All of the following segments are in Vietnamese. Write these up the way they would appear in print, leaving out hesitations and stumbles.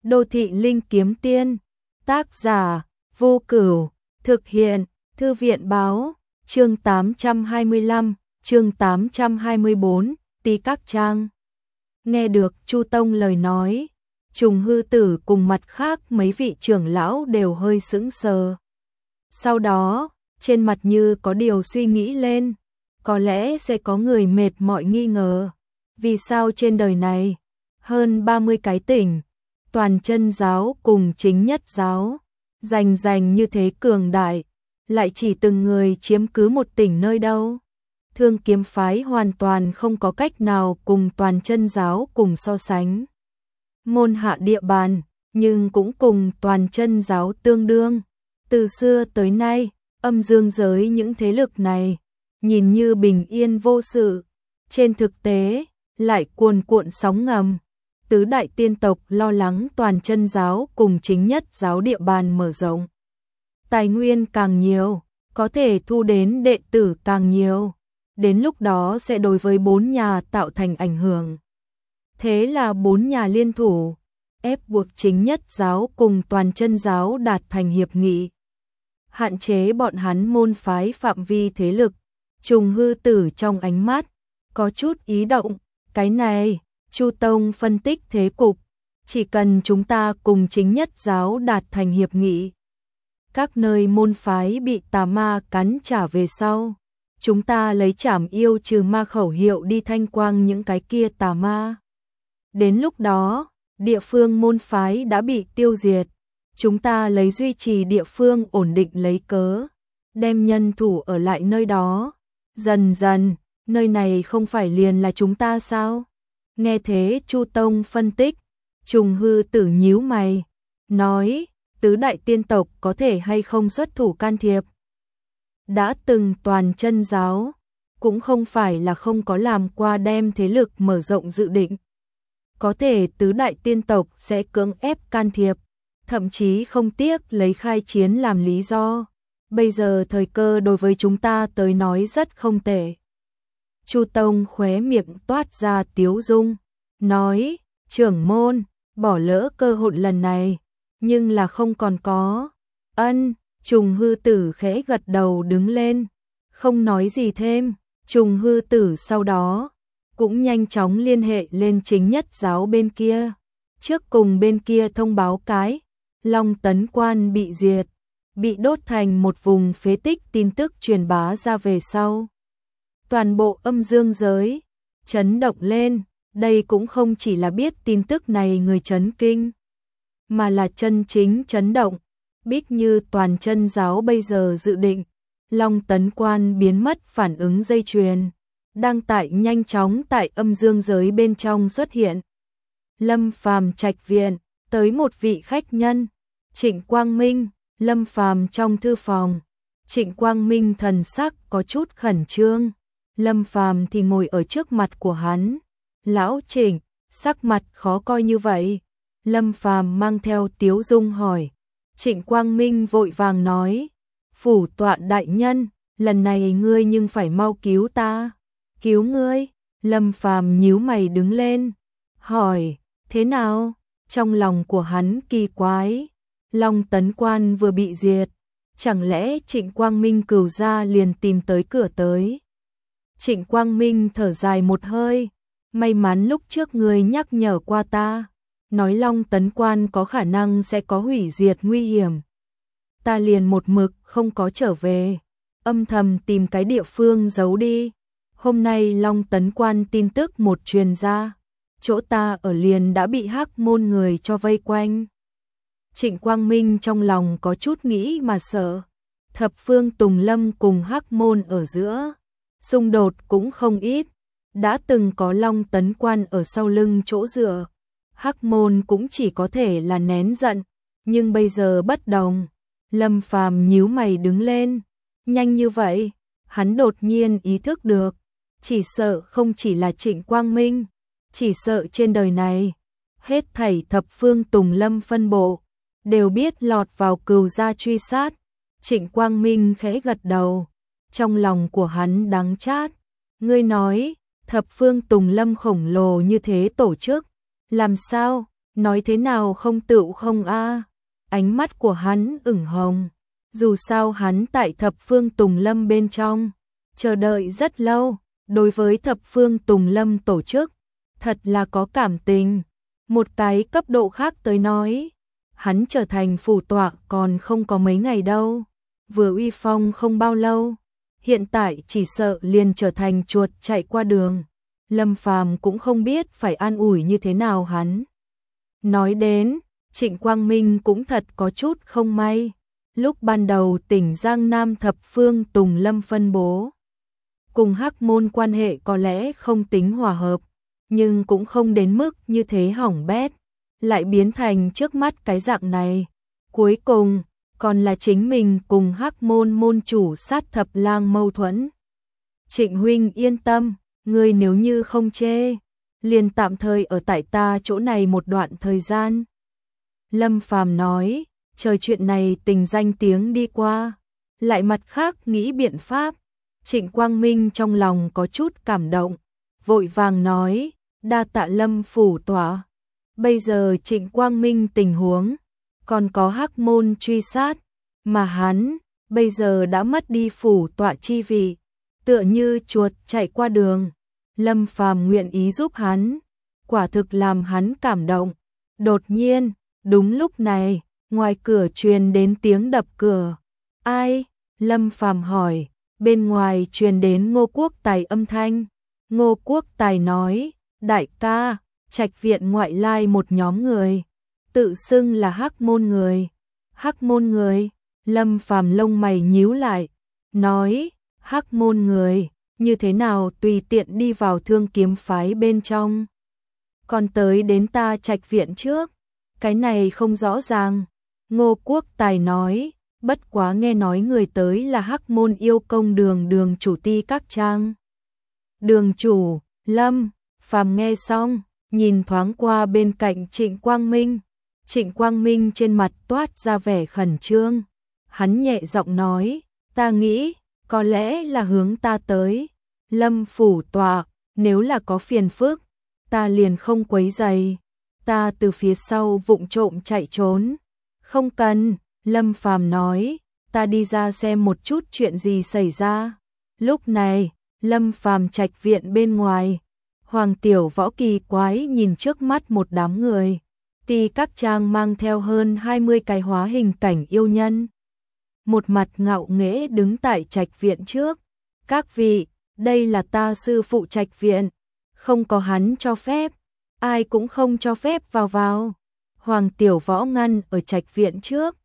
Đô thị linh kiếm tiên, tác giả, Vô Cửu, thực hiện, Thư viện báo, chương 825, chương 824, Tí Các Trang. Nghe được Chu Tông lời nói, Trùng Hư Tử cùng mặt khác mấy vị trưởng lão đều hơi sững sờ. Sau đó, trên mặt như có điều suy nghĩ lên, có lẽ sẽ có người mệt mỏi nghi ngờ. Vì sao trên đời này, hơn 30 cái tỉnh, toàn chân giáo cùng chính nhất giáo, giành như thế cường đại, lại chỉ từng người chiếm cứ một tỉnh nơi đâu. Thương kiếm phái hoàn toàn không có cách nào cùng toàn chân giáo cùng so sánh. Môn hạ địa bàn, nhưng cũng cùng toàn chân giáo tương đương. Từ xưa tới nay, âm dương giới những thế lực này, nhìn như bình yên vô sự, trên thực tế, lại cuồn cuộn sóng ngầm. Tứ đại tiên tộc lo lắng toàn chân giáo cùng chính nhất giáo địa bàn mở rộng. Tài nguyên càng nhiều, có thể thu đến đệ tử càng nhiều. Đến lúc đó sẽ đối với 4 nhà tạo thành ảnh hưởng. Thế là 4 nhà liên thủ, ép buộc chính nhất giáo cùng toàn chân giáo đạt thành hiệp nghị. Hạn chế bọn hắn môn phái phạm vi thế lực. Trùng Hư Tử trong ánh mắt, có chút ý động, cái này, Chu Tông phân tích thế cục, chỉ cần chúng ta cùng chính nhất giáo đạt thành hiệp nghị. Các nơi môn phái bị tà ma cắn trả về sau, chúng ta lấy trảm yêu trừ ma khẩu hiệu đi thanh quang những cái kia tà ma. Đến lúc đó, địa phương môn phái đã bị tiêu diệt, chúng ta lấy duy trì địa phương ổn định lấy cớ, đem nhân thủ ở lại nơi đó. Dần dần, nơi này không phải liền là chúng ta sao? Nghe thế Chu Tông phân tích, Trùng Hư Tử nhíu mày, nói, tứ đại tiên tộc có thể hay không xuất thủ can thiệp. Đã từng toàn chân giáo, cũng không phải là không có làm qua đem thế lực mở rộng dự định. Có thể tứ đại tiên tộc sẽ cưỡng ép can thiệp, thậm chí không tiếc lấy khai chiến làm lý do. Bây giờ thời cơ đối với chúng ta tới nói rất không tệ. Chu Tông khóe miệng toát ra tiếu dung, nói, trưởng môn, bỏ lỡ cơ hội lần này, nhưng là không còn có. Ân, Trùng Hư Tử khẽ gật đầu đứng lên, không nói gì thêm. Trùng Hư Tử sau đó, cũng nhanh chóng liên hệ lên chính nhất giáo bên kia. Trước cùng bên kia thông báo cái, Long Tấn Quan bị diệt, bị đốt thành một vùng phế tích tin tức truyền bá ra về sau. Toàn bộ âm dương giới, chấn động lên, đây cũng không chỉ là biết tin tức này người chấn kinh, mà là chân chính chấn động. Bích như toàn chân giáo bây giờ dự định, Long Tấn Quan biến mất phản ứng dây chuyền, đang nhanh chóng tại âm dương giới bên trong xuất hiện. Lâm Phàm trạch viện, tới một vị khách nhân, Trịnh Quang Minh. Lâm Phàm trong thư phòng, Trịnh Quang Minh thần sắc có chút khẩn trương. Lâm Phàm thì ngồi ở trước mặt của hắn. Lão Trịnh, sắc mặt khó coi như vậy. Lâm Phàm mang theo tiếu dung hỏi. Trịnh Quang Minh vội vàng nói, phủ tọa đại nhân, lần này ngươi nhưng phải mau cứu ta. Cứu ngươi? Lâm Phàm nhíu mày đứng lên, hỏi, thế nào? Trong lòng của hắn kỳ quái. Long Tấn Quan vừa bị diệt, chẳng lẽ Trịnh Quang Minh cửu gia liền tìm tới cửa tới. Trịnh Quang Minh thở dài một hơi, may mắn lúc trước người nhắc nhở qua ta, nói Long Tấn Quan có khả năng sẽ có hủy diệt nguy hiểm. Ta liền một mực không có trở về, âm thầm tìm cái địa phương giấu đi. Hôm nay Long Tấn Quan tin tức một truyền ra, chỗ ta ở liền đã bị Hắc Môn người cho vây quanh. Trịnh Quang Minh trong lòng có chút nghĩ mà sợ. Thập phương Tùng Lâm cùng Hắc Môn ở giữa, xung đột cũng không ít. Đã từng có Long Tấn Quan ở sau lưng chỗ dựa, Hắc Môn cũng chỉ có thể là nén giận. Nhưng bây giờ bất đồng. Lâm Phàm nhíu mày đứng lên. Nhanh như vậy, hắn đột nhiên ý thức được. Chỉ sợ không chỉ là Trịnh Quang Minh, chỉ sợ trên đời này, hết thảy thập phương Tùng Lâm phân bộ đều biết lọt vào cừu gia truy sát. Trịnh Quang Minh khẽ gật đầu, trong lòng của hắn đắng chát. Ngươi nói, thập phương Tùng Lâm khổng lồ như thế tổ chức, làm sao? Nói thế nào không tựu không a? Ánh mắt của hắn ửng hồng. Dù sao hắn tại Thập Phương Tùng Lâm bên trong, chờ đợi rất lâu, đối với Thập Phương Tùng Lâm tổ chức, thật là có cảm tình. Một cái cấp độ khác tới nói, hắn trở thành phủ tọa còn không có mấy ngày đâu, vừa uy phong không bao lâu, hiện tại chỉ sợ liền trở thành chuột chạy qua đường. Lâm Phàm cũng không biết phải an ủi như thế nào hắn. Nói đến, Trịnh Quang Minh cũng thật có chút không may. Lúc ban đầu tỉnh Giang Nam Thập Phương Tùng Lâm phân bố, cùng Hắc Môn quan hệ có lẽ không tính hòa hợp, nhưng cũng không đến mức như thế hỏng bét, lại biến thành trước mắt cái dạng này. Cuối cùng, còn là chính mình cùng Hắc Môn môn chủ Sát Thập Lang mâu thuẫn. Trịnh huynh yên tâm, ngươi nếu như không chê, liền tạm thời ở tại ta chỗ này một đoạn thời gian. Lâm Phàm nói, chờ chuyện này tình danh tiếng đi qua, lại mặt khác nghĩ biện pháp. Trịnh Quang Minh trong lòng có chút cảm động, vội vàng nói, đa tạ Lâm phủ tọa. Bây giờ Trịnh Quang Minh tình huống, còn có Hắc Môn truy sát, mà hắn bây giờ đã mất đi phủ tọa chi vị, tựa như chuột chạy qua đường. Lâm Phàm nguyện ý giúp hắn, quả thực làm hắn cảm động. Đột nhiên, đúng lúc này, ngoài cửa truyền đến tiếng đập cửa. Ai? Lâm Phàm hỏi. Bên ngoài truyền đến Ngô Quốc Tài âm thanh. Ngô Quốc Tài nói, đại ca, Trạch viện ngoại lai một nhóm người, tự xưng là Hắc Môn người. Hắc Môn người? Lâm Phàm lông mày nhíu lại, nói, Hắc Môn người, như thế nào tùy tiện đi vào Thương Kiếm phái bên trong, còn tới đến ta Trạch viện trước, cái này không rõ ràng. Ngô Quốc Tài nói, bất quá nghe nói người tới là Hắc Môn yêu công đường chủ Ti Các Trang. Đường chủ? Lâm Phàm nghe xong, nhìn thoáng qua bên cạnh Trịnh Quang Minh. Trịnh Quang Minh trên mặt toát ra vẻ khẩn trương. Hắn nhẹ giọng nói, ta nghĩ, có lẽ là hướng ta tới. Lâm phủ tọa, nếu là có phiền phức, ta liền không quấy rầy. Ta từ phía sau vụng trộm chạy trốn. Không cần, Lâm Phàm nói, ta đi ra xem một chút chuyện gì xảy ra. Lúc này, Lâm Phàm Trạch viện bên ngoài, Hoàng Tiểu Võ kỳ quái nhìn trước mắt một đám người. Ti Các Trang mang theo hơn 20 cái hóa hình cảnh yêu nhân. Một mặt ngạo nghễ đứng tại Trạch viện trước. Các vị, đây là ta sư phụ Trạch viện, không có hắn cho phép, ai cũng không cho phép vào vào. Hoàng Tiểu Võ ngăn ở Trạch viện trước.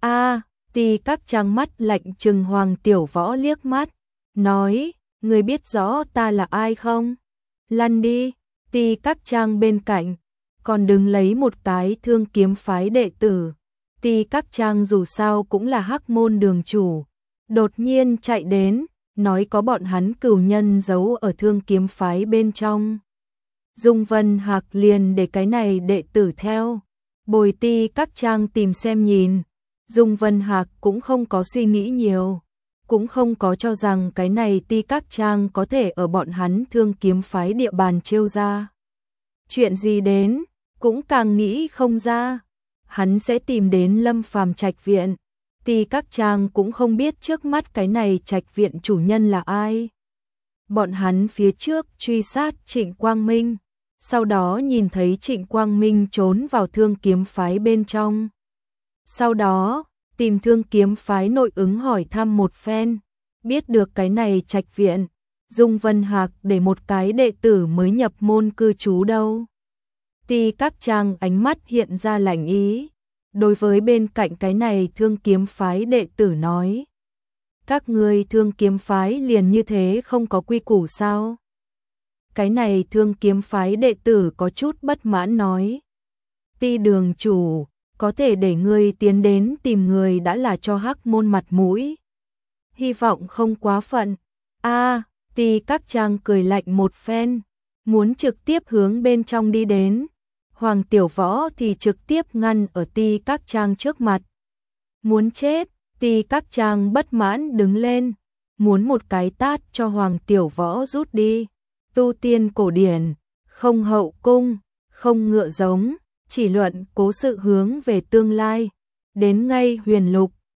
Ti Các Trang mắt lạnh trừng Hoàng Tiểu Võ liếc mắt, nói, người biết rõ ta là ai không? Lăn đi. Ti Các Trang bên cạnh còn đứng lấy một cái Thương Kiếm phái đệ tử. Ti Các Trang dù sao cũng là Hắc Môn đường chủ, đột nhiên chạy đến, nói có bọn hắn cửu nhân giấu ở Thương Kiếm phái bên trong. Dung Vân Hạc liền để cái này đệ tử theo, bồi Ti Các Trang tìm xem nhìn. Dung Vân Hạc cũng không có suy nghĩ nhiều, cũng không có cho rằng cái này Ti Các Trang có thể ở bọn hắn Thương Kiếm phái địa bàn trêu ra chuyện gì đến, cũng càng nghĩ không ra. Hắn sẽ tìm đến Lâm Phàm Trạch viện. Ti Các Trang cũng không biết trước mắt cái này Trạch viện chủ nhân là ai. Bọn hắn phía trước truy sát Trịnh Quang Minh, sau đó nhìn thấy Trịnh Quang Minh trốn vào Thương Kiếm phái bên trong. Sau đó, tìm Thương Kiếm phái nội ứng hỏi thăm một phen, biết được cái này Trạch viện, Dung Vân Hạc để một cái đệ tử mới nhập môn cư trú đâu. Ti Các Trang ánh mắt hiện ra lạnh ý, đối với bên cạnh cái này Thương Kiếm phái đệ tử nói, các ngươi Thương Kiếm phái liền như thế không có quy củ sao? Cái này Thương Kiếm phái đệ tử có chút bất mãn nói, Ti đường chủ, có thể để ngươi tiến đến tìm người đã là cho Hắc Môn mặt mũi, hy vọng không quá phận. Ti Các Trang cười lạnh một phen, muốn trực tiếp hướng bên trong đi đến. Hoàng Tiểu Võ thì trực tiếp ngăn ở Ti Các Trang trước mặt. Muốn chết, Ti Các Trang bất mãn đứng lên, muốn một cái tát cho Hoàng Tiểu Võ rút đi. Tu tiên cổ điển, không hậu cung, không ngựa giống, chỉ luận cố sự hướng về tương lai. Đến ngay huyền lục,